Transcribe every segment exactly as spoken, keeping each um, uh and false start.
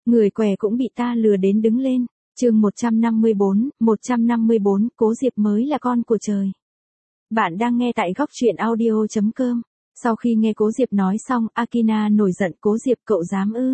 Người què cũng bị ta lừa đến đứng lên. Chương một trăm năm mươi bốn, một trăm năm mươi bốn, Cố Diệp mới là con của trời. Bạn đang nghe tại góc truyện audio chấm com. Sau khi nghe Cố Diệp nói xong, Akina nổi giận. Cố Diệp, cậu dám ư?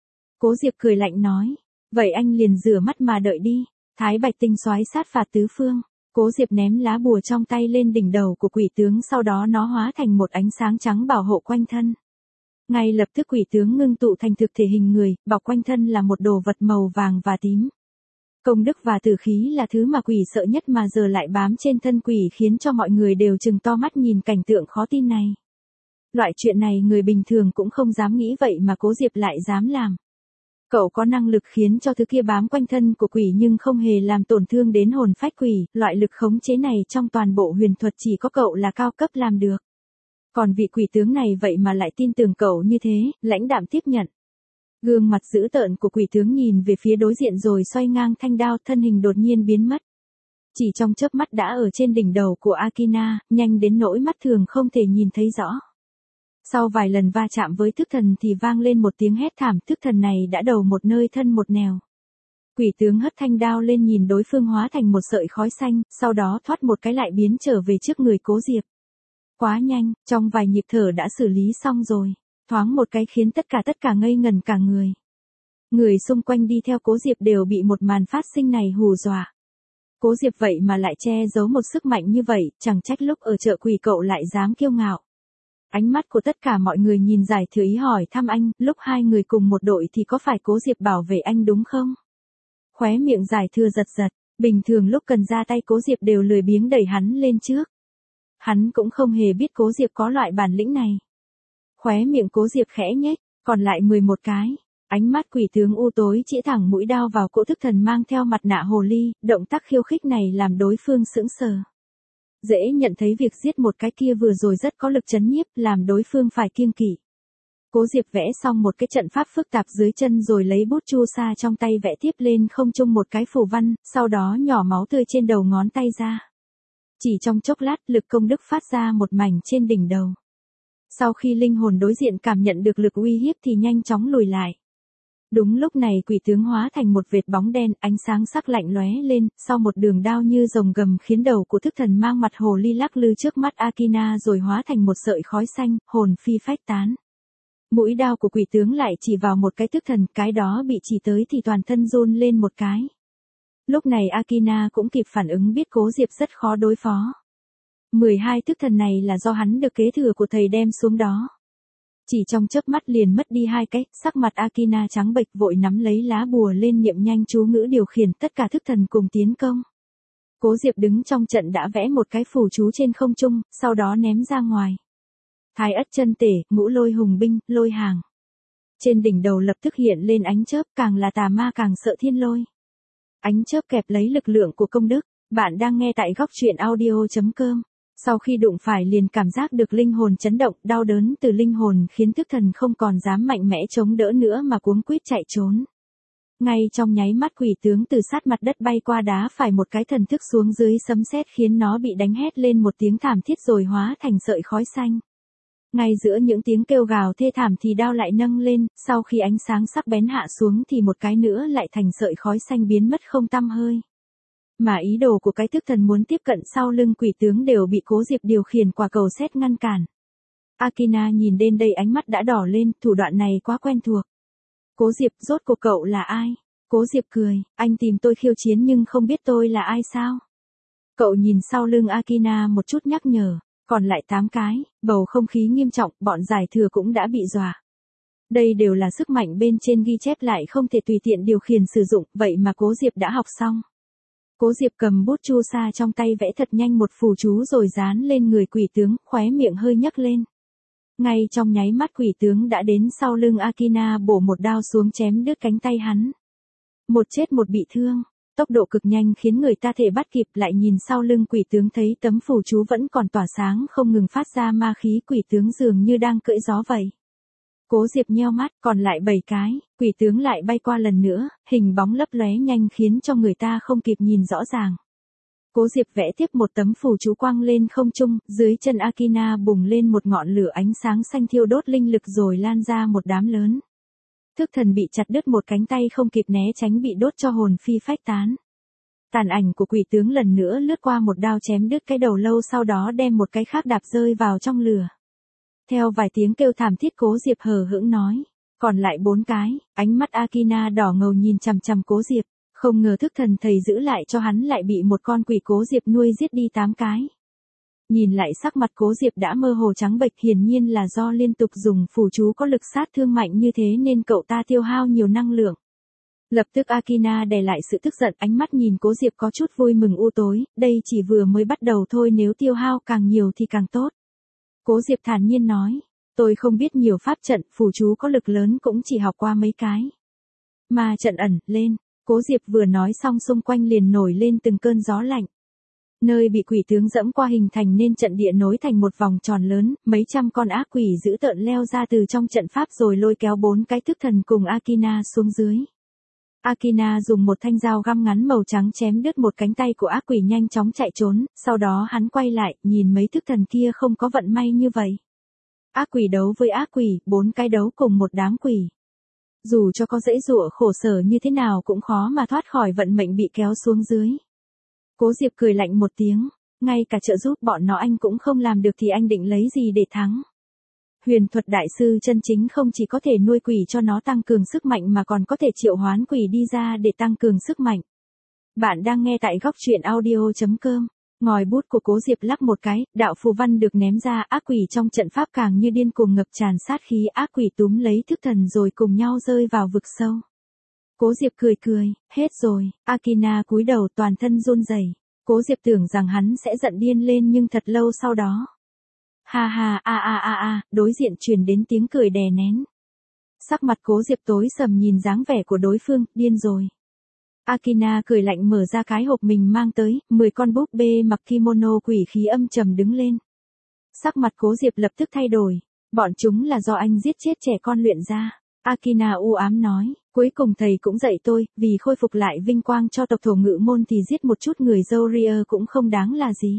Cố Diệp cười lạnh nói. Vậy anh liền rửa mắt mà đợi đi. Thái Bạch Tinh soái sát phạt tứ phương. Cố Diệp ném lá bùa trong tay lên đỉnh đầu của quỷ tướng, sau đó nó hóa thành một ánh sáng trắng bảo hộ quanh thân. Ngay lập tức quỷ tướng ngưng tụ thành thực thể hình người, bọc quanh thân là một đồ vật màu vàng và tím. Công đức và tử khí là thứ mà quỷ sợ nhất mà giờ lại bám trên thân quỷ, khiến cho mọi người đều trừng to mắt nhìn cảnh tượng khó tin này. Loại chuyện này người bình thường cũng không dám nghĩ, vậy mà Cố Diệp lại dám làm. Cậu có năng lực khiến cho thứ kia bám quanh thân của quỷ nhưng không hề làm tổn thương đến hồn phách quỷ, loại lực khống chế này trong toàn bộ huyền thuật chỉ có cậu là cao cấp làm được. Còn vị quỷ tướng này vậy mà lại tin tưởng cậu như thế, lãnh đạm tiếp nhận. Gương mặt dữ tợn của quỷ tướng nhìn về phía đối diện rồi xoay ngang thanh đao, thân hình đột nhiên biến mất. Chỉ trong chớp mắt đã ở trên đỉnh đầu của Akina, nhanh đến nỗi mắt thường không thể nhìn thấy rõ. Sau vài lần va chạm với thức thần thì vang lên một tiếng hét thảm, thức thần này đã đầu một nơi thân một nẻo. Quỷ tướng hất thanh đao lên nhìn đối phương hóa thành một sợi khói xanh, sau đó thoát một cái lại biến trở về trước người Cố Diệp. Quá nhanh, trong vài nhịp thở đã xử lý xong rồi. Thoáng một cái khiến tất cả tất cả ngây ngẩn cả người. Người xung quanh đi theo Cố Diệp đều bị một màn phát sinh này hù dọa. Cố Diệp vậy mà lại che giấu một sức mạnh như vậy, chẳng trách lúc ở chợ quỷ cậu lại dám kiêu ngạo. Ánh mắt của tất cả mọi người nhìn Giải Thừa ý hỏi thăm anh, lúc hai người cùng một đội thì có phải Cố Diệp bảo vệ anh đúng không? Khóe miệng Giải Thừa giật giật, bình thường lúc cần ra tay Cố Diệp đều lười biếng đẩy hắn lên trước. Hắn cũng không hề biết Cố Diệp có loại bản lĩnh này. Khóe miệng Cố Diệp khẽ nhếch, còn lại mười một cái. Ánh mắt quỷ tướng u tối chĩa thẳng mũi đao vào cỗ thức thần mang theo mặt nạ hồ ly, động tác khiêu khích này làm đối phương sững sờ. Dễ nhận thấy việc giết một cái kia vừa rồi rất có lực chấn nhiếp, làm đối phương phải kiêng kỵ. Cố Diệp vẽ xong một cái trận pháp phức tạp dưới chân rồi lấy bút chu sa trong tay vẽ tiếp lên không trung một cái phù văn, sau đó nhỏ máu tươi trên đầu ngón tay ra. Chỉ trong chốc lát, lực công đức phát ra một mảnh trên đỉnh đầu. Sau khi linh hồn đối diện cảm nhận được lực uy hiếp thì nhanh chóng lùi lại. Đúng lúc này quỷ tướng hóa thành một vệt bóng đen, ánh sáng sắc lạnh lóe lên, sau một đường đao như rồng gầm khiến đầu của thức thần mang mặt hồ ly lắc lư trước mắt Akina rồi hóa thành một sợi khói xanh, hồn phi phách tán. Mũi đao của quỷ tướng lại chỉ vào một cái thức thần, cái đó bị chỉ tới thì toàn thân run lên một cái. Lúc này Akina cũng kịp phản ứng biết Cố Diệp rất khó đối phó. mười hai thức thần này là do hắn được kế thừa của thầy đem xuống đó. Chỉ trong chớp mắt liền mất đi hai cái, sắc mặt Akina trắng bệch vội nắm lấy lá bùa lên niệm nhanh chú ngữ điều khiển tất cả thức thần cùng tiến công. Cố Diệp đứng trong trận đã vẽ một cái phù chú trên không trung, sau đó ném ra ngoài. Thái ất chân tể, ngũ lôi hùng binh, lôi hàng. Trên đỉnh đầu lập tức hiện lên ánh chớp, càng là tà ma càng sợ thiên lôi. Ánh chớp kẹp lấy lực lượng của công đức. Bạn đang nghe tại góc truyện audio chấm com. Sau khi đụng phải liền cảm giác được linh hồn chấn động, đau đớn từ linh hồn khiến thức thần không còn dám mạnh mẽ chống đỡ nữa mà cuống quýt chạy trốn. Ngay trong nháy mắt quỷ tướng từ sát mặt đất bay qua đá phải một cái thần thức xuống dưới sấm sét khiến nó bị đánh hét lên một tiếng thảm thiết rồi hóa thành sợi khói xanh. Ngay giữa những tiếng kêu gào thê thảm thì đao lại nâng lên, sau khi ánh sáng sắc bén hạ xuống thì một cái nữa lại thành sợi khói xanh biến mất không tăm hơi. Mà ý đồ của cái thức thần muốn tiếp cận sau lưng quỷ tướng đều bị Cố Diệp điều khiển quả cầu sét ngăn cản. Akina nhìn đến đây ánh mắt đã đỏ lên, thủ đoạn này quá quen thuộc. Cố Diệp, rốt cuộc cậu là ai? Cố Diệp cười, anh tìm tôi khiêu chiến nhưng không biết tôi là ai sao? Cậu nhìn sau lưng Akina một chút nhắc nhở, còn lại tám cái, bầu không khí nghiêm trọng, bọn Giải Thừa cũng đã bị dọa. Đây đều là sức mạnh bên trên ghi chép lại không thể tùy tiện điều khiển sử dụng, vậy mà Cố Diệp đã học xong. Cố Diệp cầm bút chu sa trong tay vẽ thật nhanh một phù chú rồi dán lên người quỷ tướng, khóe miệng hơi nhấc lên. Ngay trong nháy mắt quỷ tướng đã đến sau lưng Akina bổ một đao xuống chém đứt cánh tay hắn. Một chết một bị thương, tốc độ cực nhanh khiến người ta thể bắt kịp, lại nhìn sau lưng quỷ tướng thấy tấm phù chú vẫn còn tỏa sáng không ngừng phát ra ma khí, quỷ tướng dường như đang cưỡi gió vậy. Cố Diệp nheo mắt, còn lại bảy cái, quỷ tướng lại bay qua lần nữa, hình bóng lấp lóe nhanh khiến cho người ta không kịp nhìn rõ ràng. Cố Diệp vẽ tiếp một tấm phù chú quang lên không trung, dưới chân Akina bùng lên một ngọn lửa ánh sáng xanh thiêu đốt linh lực rồi lan ra một đám lớn. Thức thần bị chặt đứt một cánh tay không kịp né tránh bị đốt cho hồn phi phách tán. Tàn ảnh của quỷ tướng lần nữa lướt qua một đao chém đứt cái đầu lâu sau đó đem một cái khác đạp rơi vào trong lửa. Theo vài tiếng kêu thảm thiết Cố Diệp hờ hững nói. Còn lại bốn cái, ánh mắt Akina đỏ ngầu nhìn chằm chằm Cố Diệp. Không ngờ thức thần thầy giữ lại cho hắn lại bị một con quỷ Cố Diệp nuôi giết đi tám cái. Nhìn lại sắc mặt Cố Diệp đã mơ hồ trắng bệch, hiển nhiên là do liên tục dùng phù chú có lực sát thương mạnh như thế nên cậu ta tiêu hao nhiều năng lượng. Lập tức Akina đè lại sự tức giận, ánh mắt nhìn Cố Diệp có chút vui mừng u tối, đây chỉ vừa mới bắt đầu thôi, nếu tiêu hao càng nhiều thì càng tốt. Cố Diệp thản nhiên nói, tôi không biết nhiều pháp trận, phù chú có lực lớn cũng chỉ học qua mấy cái. Mà trận ẩn, lên, Cố Diệp vừa nói xong xung quanh liền nổi lên từng cơn gió lạnh. Nơi bị quỷ tướng dẫm qua hình thành nên trận địa nối thành một vòng tròn lớn, mấy trăm con ác quỷ dữ tợn leo ra từ trong trận pháp rồi lôi kéo bốn cái thức thần cùng Akina xuống dưới. Akina dùng một thanh dao găm ngắn màu trắng chém đứt một cánh tay của ác quỷ nhanh chóng chạy trốn, sau đó hắn quay lại, nhìn mấy thức thần kia không có vận may như vậy. Ác quỷ đấu với ác quỷ, bốn cái đấu cùng một đám quỷ. Dù cho có dãy dụa khổ sở như thế nào cũng khó mà thoát khỏi vận mệnh bị kéo xuống dưới. Cố Diệp cười lạnh một tiếng, ngay cả trợ giúp bọn nó anh cũng không làm được thì anh định lấy gì để thắng. Huyền thuật đại sư chân chính không chỉ có thể nuôi quỷ cho nó tăng cường sức mạnh mà còn có thể triệu hoán quỷ đi ra để tăng cường sức mạnh. Bạn đang nghe tại góc truyện audio chấm com. Ngòi bút của Cố Diệp lắc một cái, đạo phù văn được ném ra, ác quỷ trong trận pháp càng như điên cuồng ngập tràn sát khí, ác quỷ túm lấy thức thần rồi cùng nhau rơi vào vực sâu. Cố Diệp cười cười, hết rồi, Akina cúi đầu toàn thân run rẩy. Cố Diệp tưởng rằng hắn sẽ giận điên lên nhưng thật lâu sau đó. Ha ha a a a a, đối diện truyền đến tiếng cười đè nén. Sắc mặt Cố Diệp tối sầm nhìn dáng vẻ của đối phương, điên rồi. Akina cười lạnh mở ra cái hộp mình mang tới, mười con búp bê mặc kimono quỷ khí âm trầm đứng lên. Sắc mặt Cố Diệp lập tức thay đổi, bọn chúng là do anh giết chết trẻ con luyện ra. Akina u ám nói, cuối cùng thầy cũng dạy tôi, vì khôi phục lại vinh quang cho tộc thổ ngự môn thì giết một chút người Zoria cũng không đáng là gì.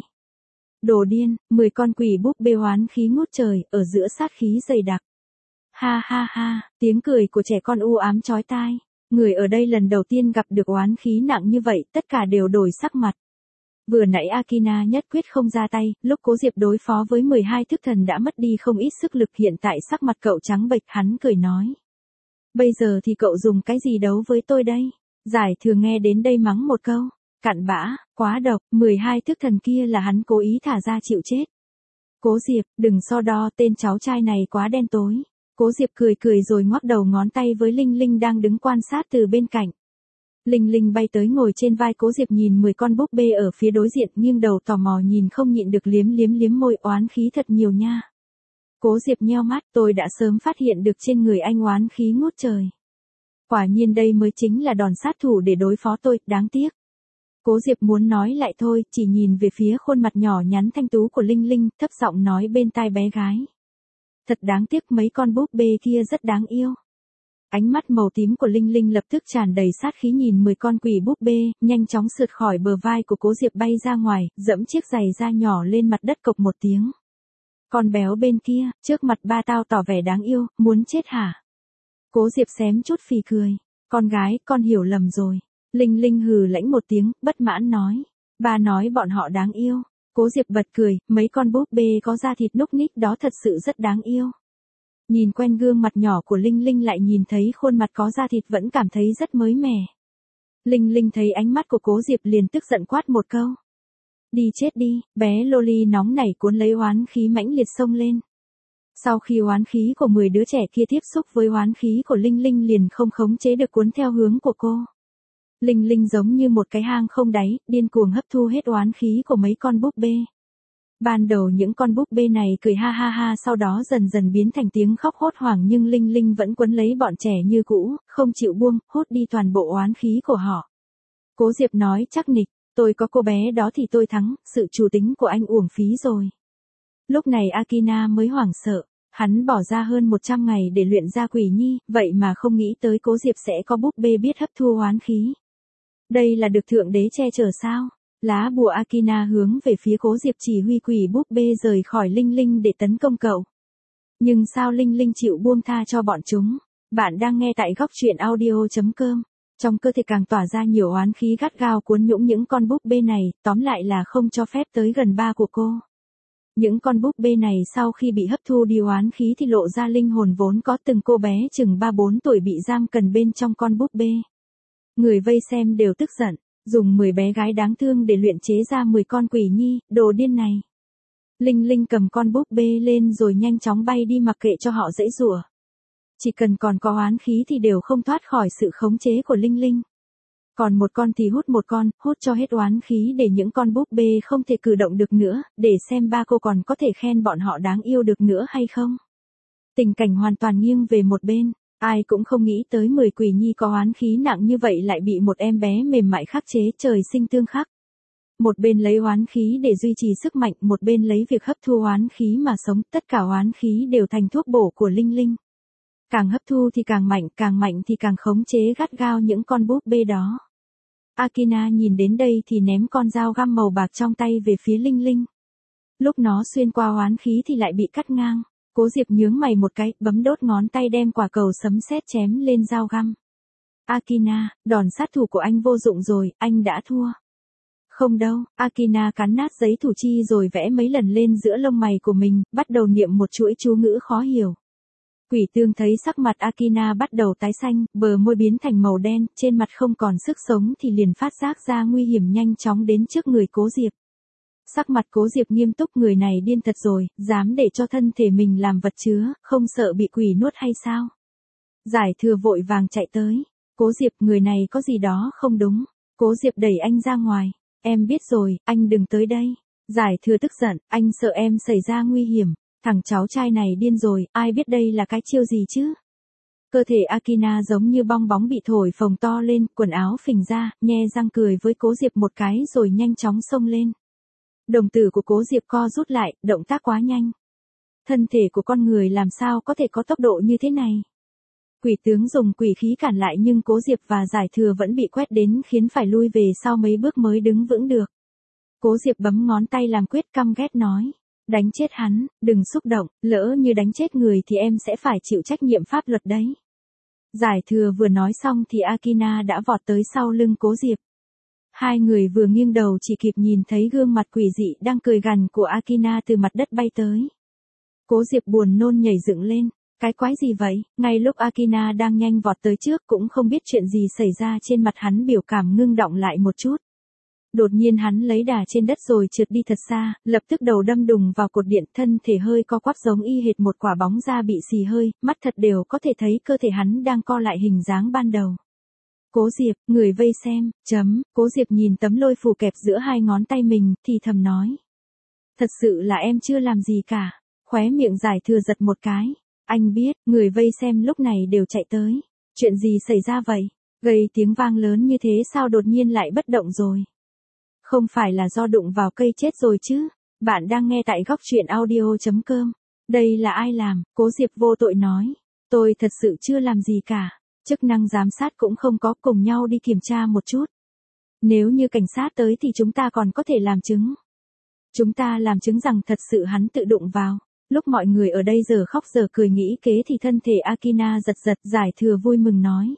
Đồ điên, mười con quỷ búp bê hoán khí ngút trời, ở giữa sát khí dày đặc. Ha ha ha, tiếng cười của trẻ con u ám chói tai. Người ở đây lần đầu tiên gặp được oán khí nặng như vậy, tất cả đều đổi sắc mặt. Vừa nãy Akina nhất quyết không ra tay, lúc Cố Diệp đối phó với mười hai thức thần đã mất đi không ít sức lực, hiện tại sắc mặt cậu trắng bệch, hắn cười nói. Bây giờ thì cậu dùng cái gì đấu với tôi đây? Giải Thừa nghe đến đây mắng một câu. Cặn bã, quá độc, mười hai thức thần kia là hắn cố ý thả ra chịu chết. Cố Diệp, đừng so đo, tên cháu trai này quá đen tối. Cố Diệp cười cười rồi ngoắc đầu ngón tay với Linh Linh đang đứng quan sát từ bên cạnh. Linh Linh bay tới ngồi trên vai Cố Diệp nhìn mười con búp bê ở phía đối diện, nghiêng đầu tò mò nhìn không nhịn được liếm liếm liếm môi, oán khí thật nhiều nha. Cố Diệp nheo mắt, tôi đã sớm phát hiện được trên người anh oán khí ngút trời. Quả nhiên đây mới chính là đòn sát thủ để đối phó tôi, đáng tiếc. Cố Diệp muốn nói lại thôi, chỉ nhìn về phía khuôn mặt nhỏ nhắn thanh tú của Linh Linh, thấp giọng nói bên tai bé gái. Thật đáng tiếc, mấy con búp bê kia rất đáng yêu. Ánh mắt màu tím của Linh Linh lập tức tràn đầy sát khí nhìn mười con quỷ búp bê, nhanh chóng sượt khỏi bờ vai của Cố Diệp bay ra ngoài, dẫm chiếc giày da nhỏ lên mặt đất cộc một tiếng. Con béo bên kia, trước mặt ba tao tỏ vẻ đáng yêu, muốn chết hả? Cố Diệp xém chút phì cười. Con gái, con hiểu lầm rồi. Linh Linh hừ lãnh một tiếng, bất mãn nói. Ba nói bọn họ đáng yêu. Cố Diệp bật cười, mấy con búp bê có da thịt núc ních đó thật sự rất đáng yêu. Nhìn quen gương mặt nhỏ của Linh Linh lại nhìn thấy khuôn mặt có da thịt vẫn cảm thấy rất mới mẻ. Linh Linh thấy ánh mắt của Cố Diệp liền tức giận quát một câu. Đi chết đi, bé loli nóng nảy cuốn lấy oán khí mãnh liệt xông lên. Sau khi oán khí của mười đứa trẻ kia tiếp xúc với oán khí của Linh Linh liền không khống chế được cuốn theo hướng của cô. Linh Linh giống như một cái hang không đáy, điên cuồng hấp thu hết oán khí của mấy con búp bê. Ban đầu những con búp bê này cười ha ha ha, sau đó dần dần biến thành tiếng khóc hốt hoảng, nhưng Linh Linh vẫn quấn lấy bọn trẻ như cũ, không chịu buông, hút đi toàn bộ oán khí của họ. Cố Diệp nói chắc nịch, tôi có cô bé đó thì tôi thắng, sự chủ tính của anh uổng phí rồi. Lúc này Akina mới hoảng sợ, hắn bỏ ra hơn một trăm ngày để luyện ra quỷ nhi, vậy mà không nghĩ tới Cố Diệp sẽ có búp bê biết hấp thu oán khí. Đây là được thượng đế che chở sao? Lá bùa Akina hướng về phía Cố Diệp chỉ huy quỷ búp bê rời khỏi Linh Linh để tấn công cậu. Nhưng sao Linh Linh chịu buông tha cho bọn chúng? Bạn đang nghe tại góc truyện audio.com. Trong cơ thể càng tỏa ra nhiều oán khí gắt gao cuốn nhũng những con búp bê này, tóm lại là không cho phép tới gần ba của cô. Những con búp bê này sau khi bị hấp thu đi oán khí thì lộ ra linh hồn vốn có, từng cô bé chừng ba bốn tuổi bị giam cần bên trong con búp bê. Người vây xem đều tức giận, dùng mười bé gái đáng thương để luyện chế ra mười con quỷ nhi, đồ điên này. Linh Linh cầm con búp bê lên rồi nhanh chóng bay đi mặc kệ cho họ giãy giụa. Chỉ cần còn có oán khí thì đều không thoát khỏi sự khống chế của Linh Linh. Còn một con thì hút một con, hút cho hết oán khí để những con búp bê không thể cử động được nữa, để xem ba cô còn có thể khen bọn họ đáng yêu được nữa hay không. Tình cảnh hoàn toàn nghiêng về một bên, ai cũng không nghĩ tới mười quỷ nhi có oán khí nặng như vậy lại bị một em bé mềm mại khắc chế, trời sinh tương khắc. Một bên lấy oán khí để duy trì sức mạnh, một bên lấy việc hấp thu oán khí mà sống, tất cả oán khí đều thành thuốc bổ của Linh Linh. Càng hấp thu thì càng mạnh, càng mạnh thì càng khống chế gắt gao những con búp bê đó. Akina nhìn đến đây thì ném con dao găm màu bạc trong tay về phía Linh Linh. Lúc nó xuyên qua oán khí thì lại bị cắt ngang. Cố Diệp nhướng mày một cái, bấm đốt ngón tay đem quả cầu sấm sét chém lên dao găm. Akina, đòn sát thủ của anh vô dụng rồi, anh đã thua. Không đâu, Akina cắn nát giấy thủ chi rồi vẽ mấy lần lên giữa lông mày của mình, bắt đầu niệm một chuỗi chú ngữ khó hiểu. Quỷ tương thấy sắc mặt Akina bắt đầu tái xanh, bờ môi biến thành màu đen, trên mặt không còn sức sống thì liền phát giác ra nguy hiểm, nhanh chóng đến trước người Cố Diệp. Sắc mặt Cố Diệp nghiêm túc, người này điên thật rồi, dám để cho thân thể mình làm vật chứa, không sợ bị quỷ nuốt hay sao? Giải Thừa vội vàng chạy tới. Cố Diệp, người này có gì đó không đúng. Cố Diệp đẩy anh ra ngoài. Em biết rồi, anh đừng tới đây. Giải Thừa tức giận, anh sợ em xảy ra nguy hiểm. Thằng cháu trai này điên rồi, ai biết đây là cái chiêu gì chứ? Cơ thể Akina giống như bong bóng bị thổi phồng to lên, quần áo phình ra, nhe răng cười với Cố Diệp một cái rồi nhanh chóng xông lên. Đồng tử của Cố Diệp co rút lại, động tác quá nhanh. Thân thể của con người làm sao có thể có tốc độ như thế này? Quỷ tướng dùng quỷ khí cản lại nhưng Cố Diệp và Giải Thừa vẫn bị quét đến khiến phải lui về sau mấy bước mới đứng vững được. Cố Diệp bấm ngón tay làm quyết, căm ghét nói. Đánh chết hắn, đừng xúc động, lỡ như đánh chết người thì em sẽ phải chịu trách nhiệm pháp luật đấy. Giải Thừa vừa nói xong thì Akina đã vọt tới sau lưng Cố Diệp. Hai người vừa nghiêng đầu chỉ kịp nhìn thấy gương mặt quỷ dị đang cười gằn của Akina từ mặt đất bay tới. Cố Diệp buồn nôn nhảy dựng lên, cái quái gì vậy? Ngay lúc Akina đang nhanh vọt tới trước cũng không biết chuyện gì xảy ra, trên mặt hắn biểu cảm ngưng đọng lại một chút. Đột nhiên hắn lấy đà trên đất rồi trượt đi thật xa, lập tức đầu đâm đùng vào cột điện, thân thể hơi co quắp giống y hệt một quả bóng da bị xì hơi, mắt thật đều có thể thấy cơ thể hắn đang co lại hình dáng ban đầu. Cố Diệp, người vây xem, chấm, Cố Diệp nhìn tấm lôi phù kẹp giữa hai ngón tay mình, thì thầm nói. Thật sự là em chưa làm gì cả, khóe miệng Giải Thừa giật một cái. Anh biết, người vây xem lúc này đều chạy tới. Chuyện gì xảy ra vậy? Gây tiếng vang lớn như thế sao đột nhiên lại bất động rồi? Không phải là do đụng vào cây chết rồi chứ? Bạn đang nghe tại góc truyện audio.com. Đây là ai làm? Cố Diệp vô tội nói. Tôi thật sự chưa làm gì cả. Chức năng giám sát cũng không có, cùng nhau đi kiểm tra một chút. Nếu như cảnh sát tới thì chúng ta còn có thể làm chứng. Chúng ta làm chứng rằng thật sự hắn tự đụng vào. Lúc mọi người ở đây giờ khóc giờ cười nghĩ kế thì thân thể Akina giật giật, Giải Thừa vui mừng nói.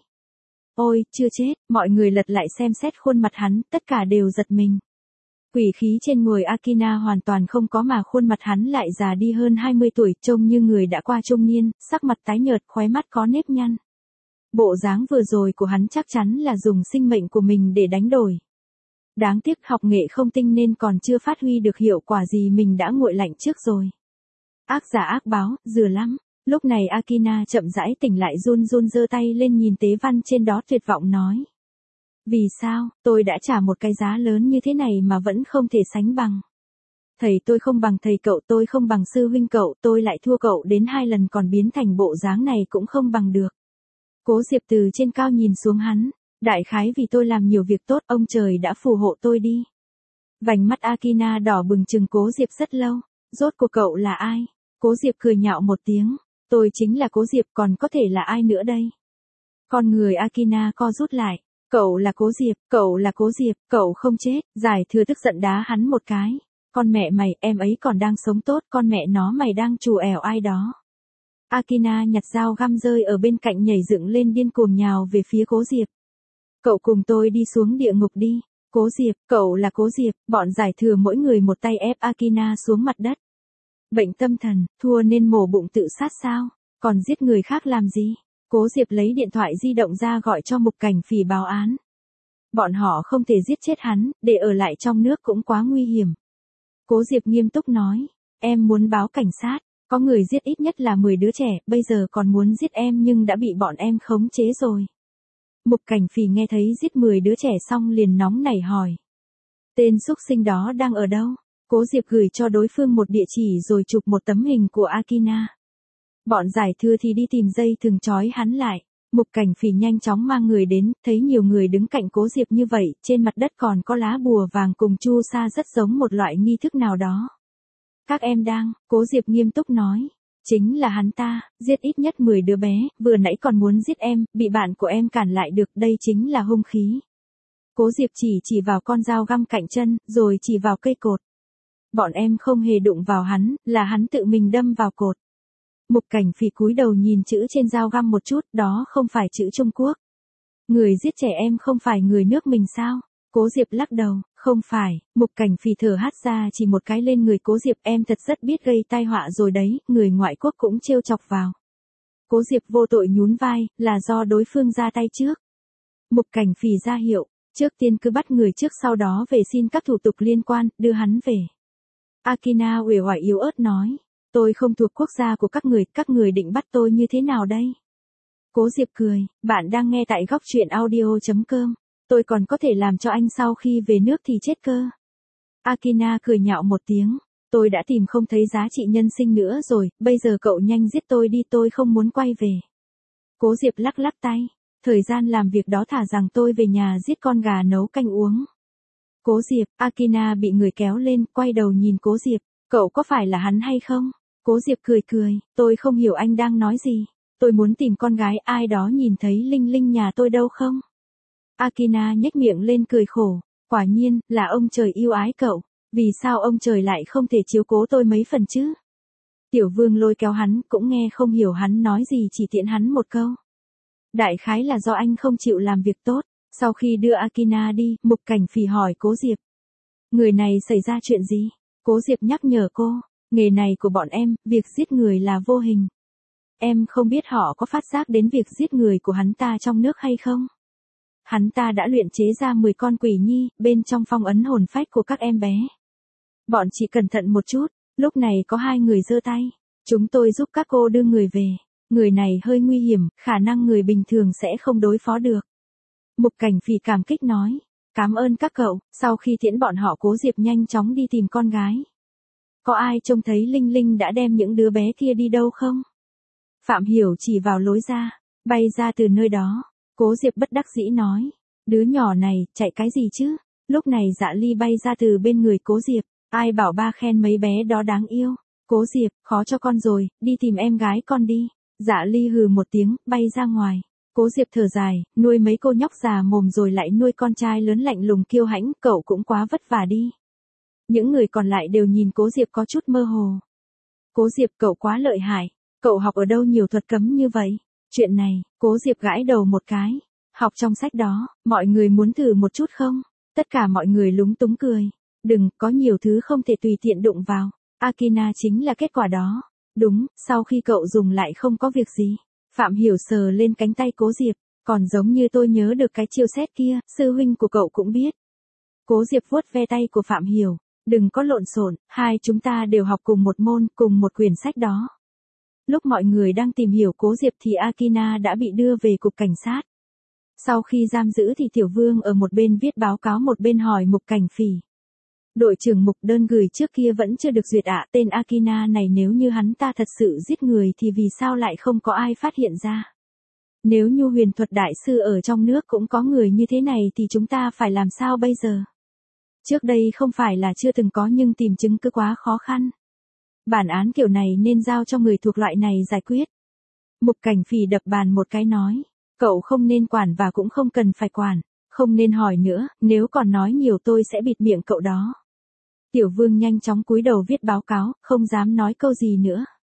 Ôi, chưa chết, mọi người lật lại xem xét khuôn mặt hắn, tất cả đều giật mình. Quỷ khí trên người Akina hoàn toàn không có mà khuôn mặt hắn lại già đi hơn hai mươi tuổi, trông như người đã qua trung niên, sắc mặt tái nhợt, khóe mắt có nếp nhăn. Bộ dáng vừa rồi của hắn chắc chắn là dùng sinh mệnh của mình để đánh đổi. Đáng tiếc học nghệ không tinh nên còn chưa phát huy được hiệu quả gì, mình đã nguội lạnh trước rồi. Ác giả ác báo, dừa lắm. Lúc này Akina chậm rãi tỉnh lại, run run giơ tay lên nhìn tế văn trên đó, tuyệt vọng nói. Vì sao, tôi đã trả một cái giá lớn như thế này mà vẫn không thể sánh bằng. Thầy tôi không bằng thầy cậu, tôi không bằng sư huynh cậu, tôi lại thua cậu đến hai lần còn biến thành bộ dáng này cũng không bằng được. Cố Diệp từ trên cao nhìn xuống hắn. Đại khái vì tôi làm nhiều việc tốt, ông trời đã phù hộ tôi đi. Vành mắt Akina đỏ bừng chừng Cố Diệp rất lâu. Rốt cuộc cậu là ai? Cố Diệp cười nhạo một tiếng. Tôi chính là Cố Diệp, còn có thể là ai nữa đây? Con người Akina co rút lại. Cậu là Cố Diệp, cậu là Cố Diệp, cậu không chết. Giải Thừa tức giận đá hắn một cái. Con mẹ mày, em ấy còn đang sống tốt, con mẹ nó mày đang trù ẻo ai đó. Akina nhặt dao găm rơi ở bên cạnh nhảy dựng lên điên cuồng nhào về phía Cố Diệp. Cậu cùng tôi đi xuống địa ngục đi. Cố Diệp, cậu là Cố Diệp, bọn giải thừa mỗi người một tay ép Akina xuống mặt đất. Bệnh tâm thần, thua nên mổ bụng tự sát sao? Còn giết người khác làm gì? Cố Diệp lấy điện thoại di động ra gọi cho Mục Cảnh Phỉ báo án. Bọn họ không thể giết chết hắn, để ở lại trong nước cũng quá nguy hiểm. Cố Diệp nghiêm túc nói, em muốn báo cảnh sát, có người giết ít nhất là mười đứa trẻ, bây giờ còn muốn giết em nhưng đã bị bọn em khống chế rồi. Mục Cảnh Phỉ nghe thấy giết mười đứa trẻ xong liền nóng nảy hỏi. Tên xúc sinh đó đang ở đâu? Cố Diệp gửi cho đối phương một địa chỉ rồi chụp một tấm hình của Akina. Bọn giải thư thì đi tìm dây thừng trói hắn lại. Mục Cảnh Phỉ nhanh chóng mang người đến, thấy nhiều người đứng cạnh Cố Diệp như vậy, trên mặt đất còn có lá bùa vàng cùng chu sa rất giống một loại nghi thức nào đó. Các em đang, Cố Diệp nghiêm túc nói. Chính là hắn ta, giết ít nhất mười đứa bé, vừa nãy còn muốn giết em, bị bạn của em cản lại được, đây chính là hung khí. Cố Diệp chỉ chỉ vào con dao găm cạnh chân, rồi chỉ vào cây cột. Bọn em không hề đụng vào hắn, là hắn tự mình đâm vào cột. Mục Cảnh Phỉ cúi đầu nhìn chữ trên dao găm một chút, đó không phải chữ Trung Quốc. Người giết trẻ em không phải người nước mình sao? Cố Diệp lắc đầu, không phải. Mục Cảnh Phỉ thở hắt ra chỉ một cái lên người Cố Diệp, em thật rất biết gây tai họa rồi đấy, người ngoại quốc cũng trêu chọc vào. Cố Diệp vô tội nhún vai, là do đối phương ra tay trước. Mục Cảnh Phỉ ra hiệu, trước tiên cứ bắt người trước sau đó về xin các thủ tục liên quan, đưa hắn về. Akina uể oải yếu ớt nói, tôi không thuộc quốc gia của các người, các người định bắt tôi như thế nào đây? Cố Diệp cười, bạn đang nghe tại góc truyện audio chấm com. Tôi còn có thể làm cho anh sau khi về nước thì chết cơ. Akina cười nhạo một tiếng, tôi đã tìm không thấy giá trị nhân sinh nữa rồi, bây giờ cậu nhanh giết tôi đi, tôi không muốn quay về. Cố Diệp lắc lắc tay, thời gian làm việc đó thả rằng tôi về nhà giết con gà nấu canh uống. Cố Diệp, Akina bị người kéo lên, quay đầu nhìn Cố Diệp, cậu có phải là hắn hay không? Cố Diệp cười cười, tôi không hiểu anh đang nói gì. Tôi muốn tìm con gái, ai đó nhìn thấy Linh Linh nhà tôi đâu không? Akina nhếch miệng lên cười khổ, quả nhiên, là ông trời yêu ái cậu, vì sao ông trời lại không thể chiếu cố tôi mấy phần chứ? Tiểu Vương lôi kéo hắn, cũng nghe không hiểu hắn nói gì, chỉ tiện hắn một câu. Đại khái là do anh không chịu làm việc tốt. Sau khi đưa Akina đi, Mục Cảnh Phỉ hỏi Cố Diệp. Người này xảy ra chuyện gì? Cố Diệp nhắc nhở cô, nghề này của bọn em, việc giết người là vô hình. Em không biết họ có phát giác đến việc giết người của hắn ta trong nước hay không? Hắn ta đã luyện chế ra mười con quỷ nhi, bên trong phong ấn hồn phách của các em bé. Bọn chị cẩn thận một chút, lúc này có hai người giơ tay. Chúng tôi giúp các cô đưa người về. Người này hơi nguy hiểm, khả năng người bình thường sẽ không đối phó được. Mục Cảnh Phỉ cảm kích nói, cảm ơn các cậu. Sau khi tiễn bọn họ, Cố Diệp nhanh chóng đi tìm con gái. Có ai trông thấy Linh Linh đã đem những đứa bé kia đi đâu không? Phạm Hiểu chỉ vào lối ra, bay ra từ nơi đó. Cố Diệp bất đắc dĩ nói, đứa nhỏ này, chạy cái gì chứ? Lúc này Dạ Ly bay ra từ bên người Cố Diệp, ai bảo ba khen mấy bé đó đáng yêu. Cố Diệp, khó cho con rồi, đi tìm em gái con đi. Dạ Ly hừ một tiếng, bay ra ngoài. Cố Diệp thở dài, nuôi mấy cô nhóc già mồm rồi lại nuôi con trai lớn lạnh lùng kiêu hãnh, cậu cũng quá vất vả đi. Những người còn lại đều nhìn Cố Diệp có chút mơ hồ. Cố Diệp, cậu quá lợi hại, cậu học ở đâu nhiều thuật cấm như vậy? Chuyện này, Cố Diệp gãi đầu một cái. Học trong sách đó, mọi người muốn thử một chút không? Tất cả mọi người lúng túng cười. Đừng, có nhiều thứ không thể tùy tiện đụng vào. Akina chính là kết quả đó. Đúng, sau khi cậu dùng lại không có việc gì. Phạm Hiểu sờ lên cánh tay Cố Diệp, còn giống như tôi nhớ được cái chiêu xét kia, sư huynh của cậu cũng biết. Cố Diệp vuốt ve tay của Phạm Hiểu, đừng có lộn xộn, hai chúng ta đều học cùng một môn, cùng một quyển sách đó. Lúc mọi người đang tìm hiểu Cố Diệp thì Akina đã bị đưa về cục cảnh sát. Sau khi giam giữ thì Tiểu Vương ở một bên viết báo cáo một bên hỏi Mục Cảnh Phỉ. Đội trưởng Mục, đơn gửi trước kia vẫn chưa được duyệt ạ, tên Akina này nếu như hắn ta thật sự giết người thì vì sao lại không có ai phát hiện ra? Nếu Nhu Huyền Thuật đại sư ở trong nước cũng có người như thế này thì chúng ta phải làm sao bây giờ? Trước đây không phải là chưa từng có nhưng tìm chứng cứ quá khó khăn. Bản án kiểu này nên giao cho người thuộc loại này giải quyết. Mục Cảnh Phỉ đập bàn một cái nói, cậu không nên quản và cũng không cần phải quản, không nên hỏi nữa, nếu còn nói nhiều tôi sẽ bịt miệng cậu đó. Tiểu Vương nhanh chóng cúi đầu viết báo cáo, không dám nói câu gì nữa.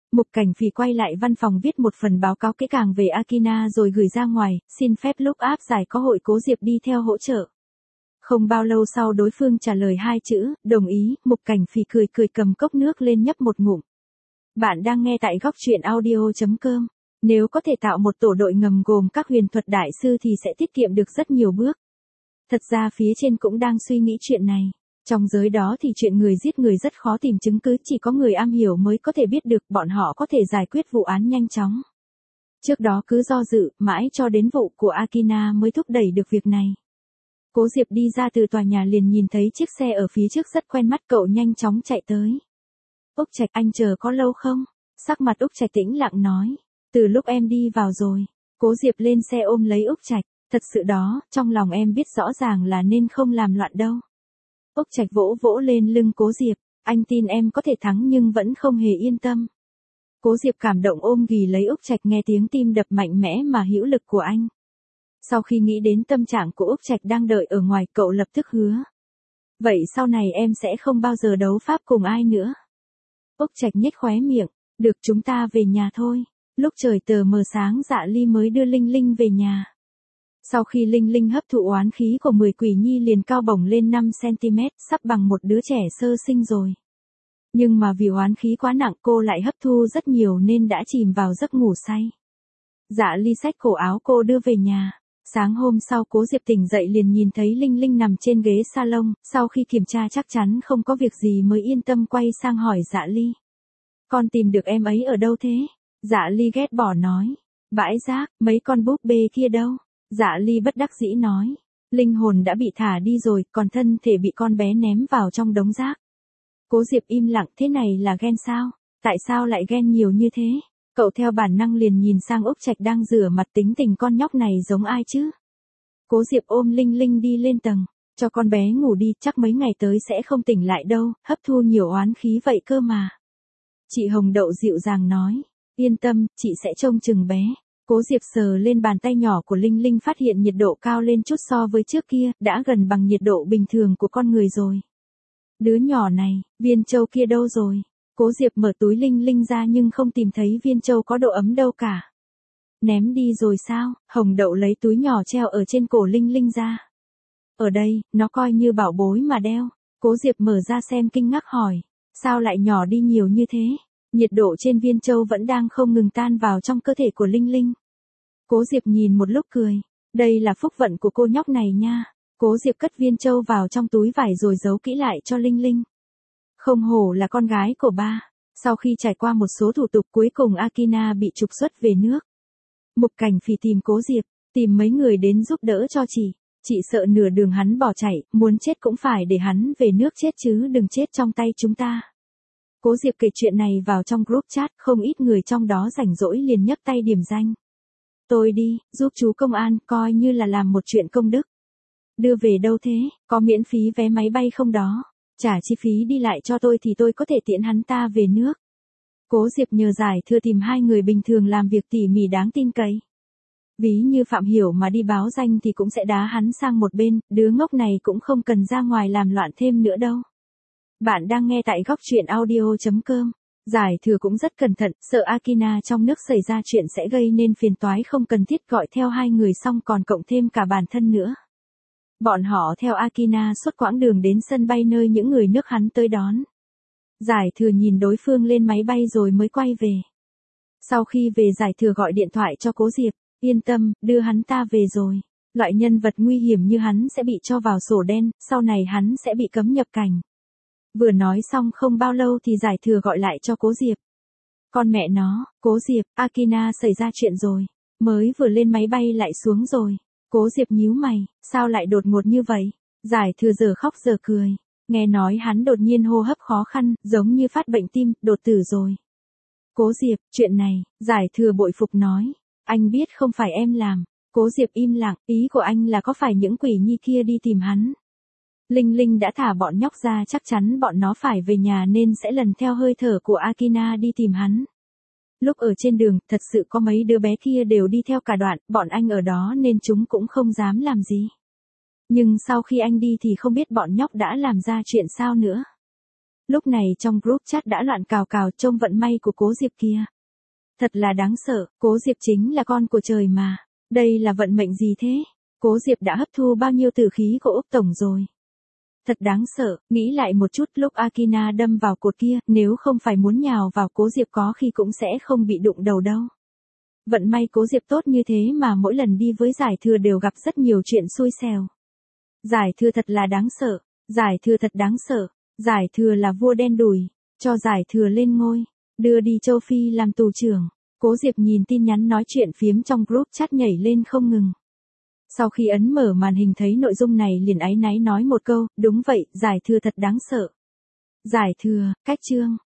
Mục Cảnh Phì quay lại văn phòng viết một phần báo cáo kỹ càng về Akina rồi gửi ra ngoài, xin phép lúc áp giải có hội Cố Diệp đi theo hỗ trợ. Không bao lâu sau đối phương trả lời hai chữ, đồng ý, Mục Cảnh Phì cười cười cầm cốc nước lên nhấp một ngụm. Bạn đang nghe tại góc truyện audio.com. Nếu có thể tạo một tổ đội ngầm gồm các huyền thuật đại sư thì sẽ tiết kiệm được rất nhiều bước. Thật ra phía trên cũng đang suy nghĩ chuyện này. Trong giới đó thì chuyện người giết người rất khó tìm chứng cứ, chỉ có người am hiểu mới có thể biết được, bọn họ có thể giải quyết vụ án nhanh chóng. Trước đó cứ do dự, mãi cho đến vụ của Akina mới thúc đẩy được việc này. Cố Diệp đi ra từ tòa nhà liền nhìn thấy chiếc xe ở phía trước rất quen mắt, cậu nhanh chóng chạy tới. Úc Trạch, anh chờ có lâu không? Sắc mặt Úc Trạch tĩnh lặng nói. Từ lúc em đi vào rồi. Cố Diệp lên xe ôm lấy Úc Trạch. Thật sự đó, trong lòng em biết rõ ràng là nên không làm loạn đâu. Úc Trạch vỗ vỗ lên lưng Cố Diệp. Anh tin em có thể thắng nhưng vẫn không hề yên tâm. Cố Diệp cảm động ôm ghì lấy Úc Trạch, nghe tiếng tim đập mạnh mẽ mà hữu lực của anh. Sau khi nghĩ đến tâm trạng của Úc Trạch đang đợi ở ngoài, cậu lập tức hứa. Vậy sau này em sẽ không bao giờ đấu pháp cùng ai nữa. Úc Trạch nhếch khóe miệng. Được, chúng ta về nhà thôi. Lúc trời tờ mờ sáng Dạ Ly mới đưa Linh Linh về nhà. Sau khi Linh Linh hấp thụ oán khí của mười quỷ nhi liền cao bổng lên năm xăng-ti-mét, sắp bằng một đứa trẻ sơ sinh rồi. Nhưng mà vì oán khí quá nặng cô lại hấp thu rất nhiều nên đã chìm vào giấc ngủ say. Dạ Ly xách cổ áo cô đưa về nhà. Sáng hôm sau Cố Diệp tỉnh dậy liền nhìn thấy Linh Linh nằm trên ghế salon, sau khi kiểm tra chắc chắn không có việc gì mới yên tâm quay sang hỏi Dạ Ly. Con tìm được em ấy ở đâu thế? Dạ Ly ghét bỏ nói. Bãi rác, mấy con búp bê kia đâu? Dạ Ly bất đắc dĩ nói. Linh hồn đã bị thả đi rồi, còn thân thể bị con bé ném vào trong đống rác. Cố Diệp im lặng, thế này là ghen sao? Tại sao lại ghen nhiều như thế? Cậu theo bản năng liền nhìn sang Úc Trạch đang rửa mặt, tính tình con nhóc này giống ai chứ? Cố Diệp ôm Linh Linh đi lên tầng, cho con bé ngủ đi, chắc mấy ngày tới sẽ không tỉnh lại đâu, hấp thu nhiều oán khí vậy cơ mà. Chị Hồng Đậu dịu dàng nói, yên tâm, chị sẽ trông chừng bé. Cố Diệp sờ lên bàn tay nhỏ của Linh Linh, phát hiện nhiệt độ cao lên chút so với trước kia, đã gần bằng nhiệt độ bình thường của con người rồi. Đứa nhỏ này, viên châu kia đâu rồi? Cố Diệp mở túi Linh Linh ra nhưng không tìm thấy viên châu có độ ấm đâu cả. Ném đi rồi sao? Hồng Đậu lấy túi nhỏ treo ở trên cổ Linh Linh ra. Ở đây, nó coi như bảo bối mà đeo. Cố Diệp mở ra xem kinh ngạc hỏi. Sao lại nhỏ đi nhiều như thế? Nhiệt độ trên viên châu vẫn đang không ngừng tan vào trong cơ thể của Linh Linh. Cố Diệp nhìn một lúc cười. Đây là phúc vận của cô nhóc này nha. Cố Diệp cất viên châu vào trong túi vải rồi giấu kỹ lại cho Linh Linh. Không hổ là con gái của ba. Sau khi trải qua một số thủ tục cuối cùng Akina bị trục xuất về nước. Mục Cảnh Phì tìm Cố Diệp, tìm mấy người đến giúp đỡ cho chị. Chị sợ nửa đường hắn bỏ chạy, muốn chết cũng phải để hắn về nước chết chứ đừng chết trong tay chúng ta. Cố Diệp kể chuyện này vào trong group chat, không ít người trong đó rảnh rỗi liền nhấc tay điểm danh. Tôi đi, giúp chú công an, coi như là làm một chuyện công đức. Đưa về đâu thế, có miễn phí vé máy bay không đó? Trả chi phí đi lại cho tôi thì tôi có thể tiễn hắn ta về nước. Cố Diệp nhờ Giải Thừa tìm hai người bình thường làm việc tỉ mỉ đáng tin cậy. Ví như Phạm Hiểu mà đi báo danh thì cũng sẽ đá hắn sang một bên, đứa ngốc này cũng không cần ra ngoài làm loạn thêm nữa đâu. Bạn đang nghe tại góc truyện audio.com. Giải Thừa cũng rất cẩn thận, sợ Akina trong nước xảy ra chuyện sẽ gây nên phiền toái không cần thiết, gọi theo hai người xong còn cộng thêm cả bản thân nữa. Bọn họ theo Akina suốt quãng đường đến sân bay nơi những người nước hắn tới đón. Giải Thừa nhìn đối phương lên máy bay rồi mới quay về. Sau khi về Giải Thừa gọi điện thoại cho Cố Diệp, yên tâm, đưa hắn ta về rồi. Loại nhân vật nguy hiểm như hắn sẽ bị cho vào sổ đen, sau này hắn sẽ bị cấm nhập cảnh. Vừa nói xong không bao lâu thì Giải Thừa gọi lại cho Cố Diệp. Con mẹ nó, Cố Diệp, Akina xảy ra chuyện rồi. Mới vừa lên máy bay lại xuống rồi. Cố Diệp nhíu mày, sao lại đột ngột như vậy? Giải Thừa giờ khóc giờ cười. Nghe nói hắn đột nhiên hô hấp khó khăn, giống như phát bệnh tim, đột tử rồi. Cố Diệp, chuyện này, Giải Thừa bội phục nói. Anh biết không phải em làm. Cố Diệp im lặng, ý của anh là có phải những quỷ nhi kia đi tìm hắn? Linh Linh đã thả bọn nhóc ra, chắc chắn bọn nó phải về nhà nên sẽ lần theo hơi thở của Akina đi tìm hắn. Lúc ở trên đường, thật sự có mấy đứa bé kia đều đi theo cả đoạn, bọn anh ở đó nên chúng cũng không dám làm gì. Nhưng sau khi anh đi thì không biết bọn nhóc đã làm ra chuyện sao nữa. Lúc này trong group chat đã loạn cào cào trông vận may của Cố Diệp kia. Thật là đáng sợ, Cố Diệp chính là con của trời mà. Đây là vận mệnh gì thế? Cố Diệp đã hấp thu bao nhiêu tử khí của Úc Tổng rồi? Thật đáng sợ, nghĩ lại một chút lúc Akina đâm vào cột kia, nếu không phải muốn nhào vào Cố Diệp có khi cũng sẽ không bị đụng đầu đâu. Vận may Cố Diệp tốt như thế mà mỗi lần đi với Giải Thừa đều gặp rất nhiều chuyện xui xẻo. Giải Thừa thật là đáng sợ, Giải Thừa thật đáng sợ, Giải Thừa là vua đen đủi, cho Giải Thừa lên ngôi, đưa đi châu Phi làm tù trưởng. Cố Diệp nhìn tin nhắn nói chuyện phiếm trong group chat nhảy lên không ngừng. Sau khi ấn mở màn hình thấy nội dung này liền áy náy nói một câu, đúng vậy, Giải Thừa thật đáng sợ. Giải Thừa, cách chương.